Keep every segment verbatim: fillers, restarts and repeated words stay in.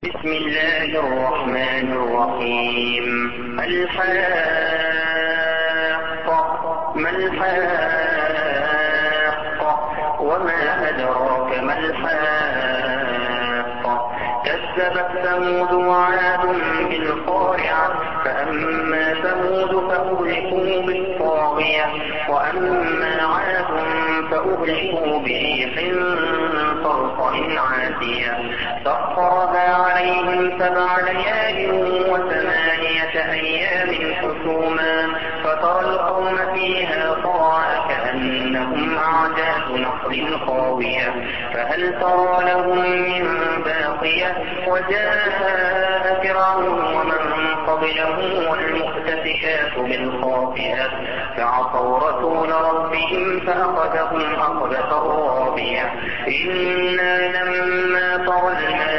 بسم الله الرحمن الرحيم. الحاقة ما الحاقة وما أدراك ما الحاقة. كذبت ثمود وعاد بالقارعة فأما ثمود فأهلكوا بالطاغية وأما عاد فأهلكوا بريح صرصر عاتية سخرها عليهم سبع ليال وثمانية أيام حسوما فترى القوم فيها صرعى كأنهم أعجاز نخل خاوية فهل ترى لهم من باقية. وجاء فرعون ومن قبله والمؤتفكات بالخاطئة فعصوا رسول ربهم فأخذهم أخذة رابية. إنا لما طغى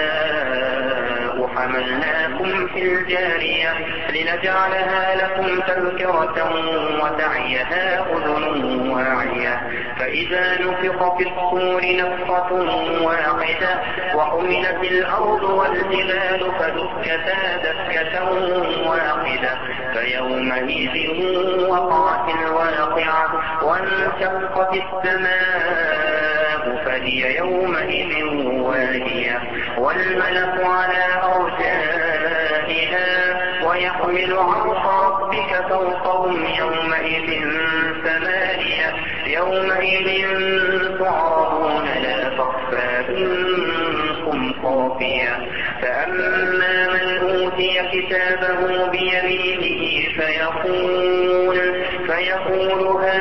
الماء حملناكم في الجارية لنجعلها لكم تذكرة وتعيها أذن واعية. فإذا نفخ في الصور نفخة واحدة وحملت الأرض والجبال فدكتا دكة واحدة فيومئذ وقعت الواقعة وانشقت السماء فهي يومئذ واهية والملك على أرجائها ويحمل عرش ربك فوقهم يومئذ ثمانية يومئذ تعرضون لا تخفى منكم خافية. فأما من أوتي كتابه بيمينه فيقول فيقول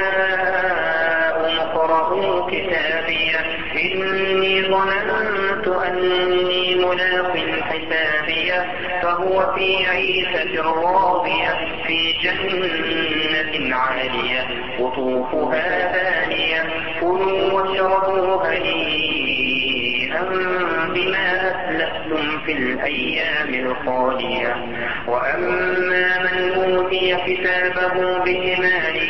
هاؤم اقرءوا كتابيه إني ظننت أني ملاق حسابيه فهو في عيشة راضية في جنة عالية قطوفها دانية كلوا واشربوا هنيئا بما أسلفتم في الأيام الخالية. وأما من أوتي كتابه بشماله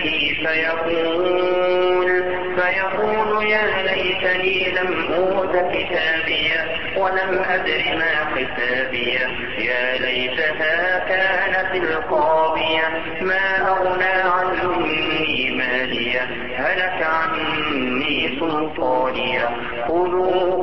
فيقول فيقول يا ليتني لم أوت كتابيه ولم أدر ما حسابيه يا ليتها كانت القاضية ما أغنى عني ماليه هلك عني سلطانيه خذوه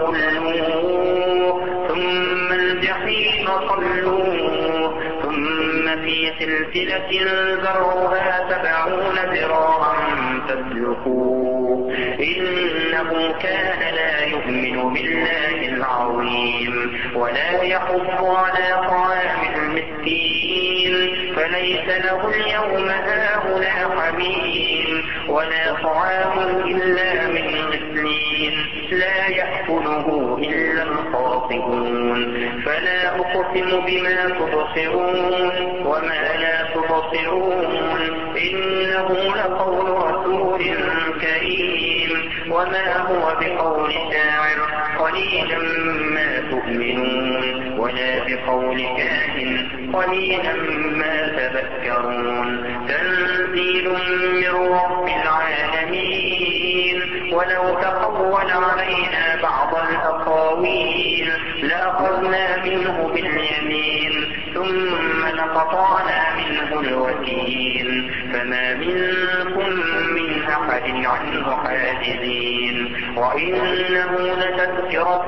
فغلوه ثم الجحيم صلوه ثم في سلسلة ذرعها سبعون ذراعا فاسلكوه إنه كان لا يؤمن بالله العظيم ولا يحض على طعام المسكين فليس له اليوم هاهنا حميم ولا طعام إلا من غسلين لا يأكله إلا الخاطئون. فلا أقسم بما تبصرون وما لا تبصرون إنه لقول رسول كريم وما هو بقول شاعر قليلا ما تؤمنون ولا بقول كاهن قليلا ما تذكرون. تنزيل من رب العالمين ولو تقول علينا بعض الأقاويل لأخذنا منه باليمين ثم لقطعنا منه الوتين فما منكم من أحد عنه حاجزين. وإنه لتذكرة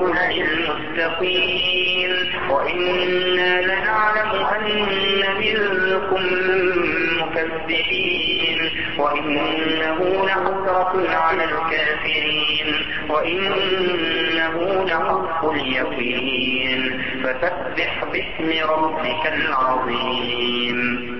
للمتقين وإنا لنعلم أن منكم مكذبين وإنه لحسرة على الكافرين وإنه لحق اليقين. فسبح باسم ربك العظيم.